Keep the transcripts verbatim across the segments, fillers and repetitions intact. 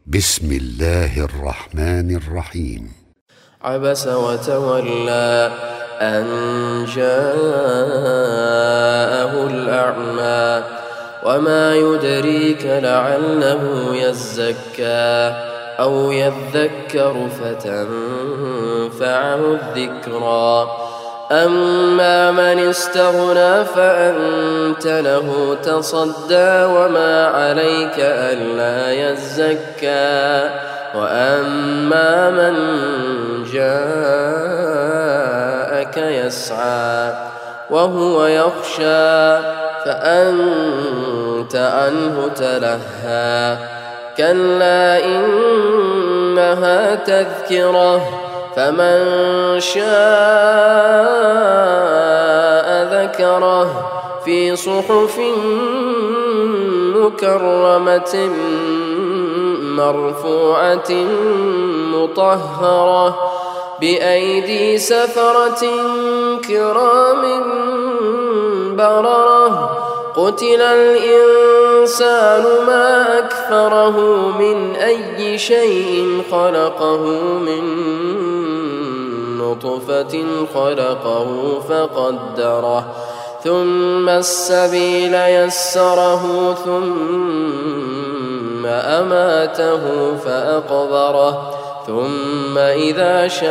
بسم الله الرحمن الرحيم. عبس وتولى أن جاءه الأعمى وما يدريك لعله يزكى أو يذكر فتنفعه الذكرى. أما من استغنى فأنت له تصدى وما عليك ألا يزكى. وأما من جاءك يسعى وهو يخشى فأنت عنه تلهى. كلا إنها تذكرة فمن شاء ذكره في صحف مكرمة مرفوعة مطهرة بأيدي سفرة كرام بررة. قتل الإنسان ما أكفره من أي شيء خلقه من نطفة خلقه فقدره ثم السبيل يسره ثم أماته فأقبره ثم إذا شاء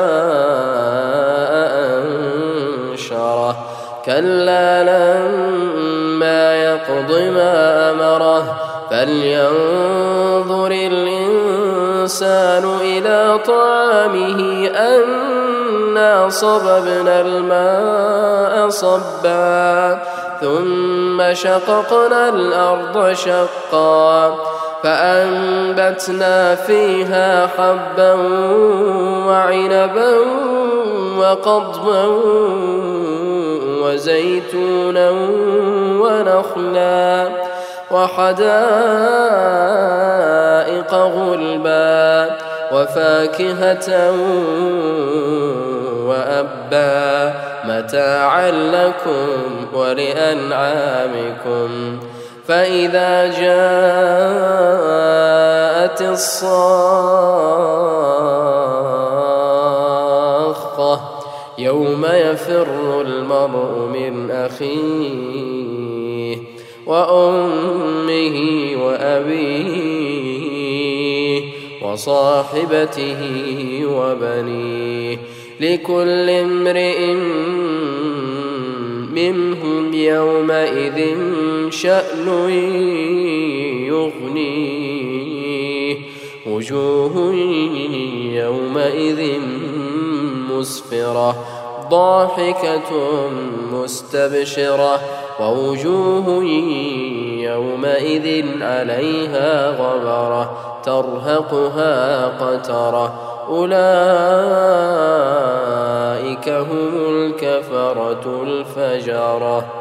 أنشره. كلا لما يقض ما أمره فلينظر الإنسان إلى طعامه أنا صببنا الماء صبا ثم شققنا الأرض شقا فأنبتنا فيها حبا وعنبا وقضبا وزيتونا ونخلا وحدائق غلبا وفاكهة وأبا متاعا لكم ولأنعامكم. فإذا جاءت الصاخة يوم يفر المرء من أخيه وأمه وأبيه وصاحبته وبنيه لكل امرئ منهم يومئذ شأن يغنيه. وجوه يومئذ مسفرة ضاحكة مستبشرة ووجوه يومئذ عليها غبرة ترهقها قترة. أولئك هم الكفرة الفجرة.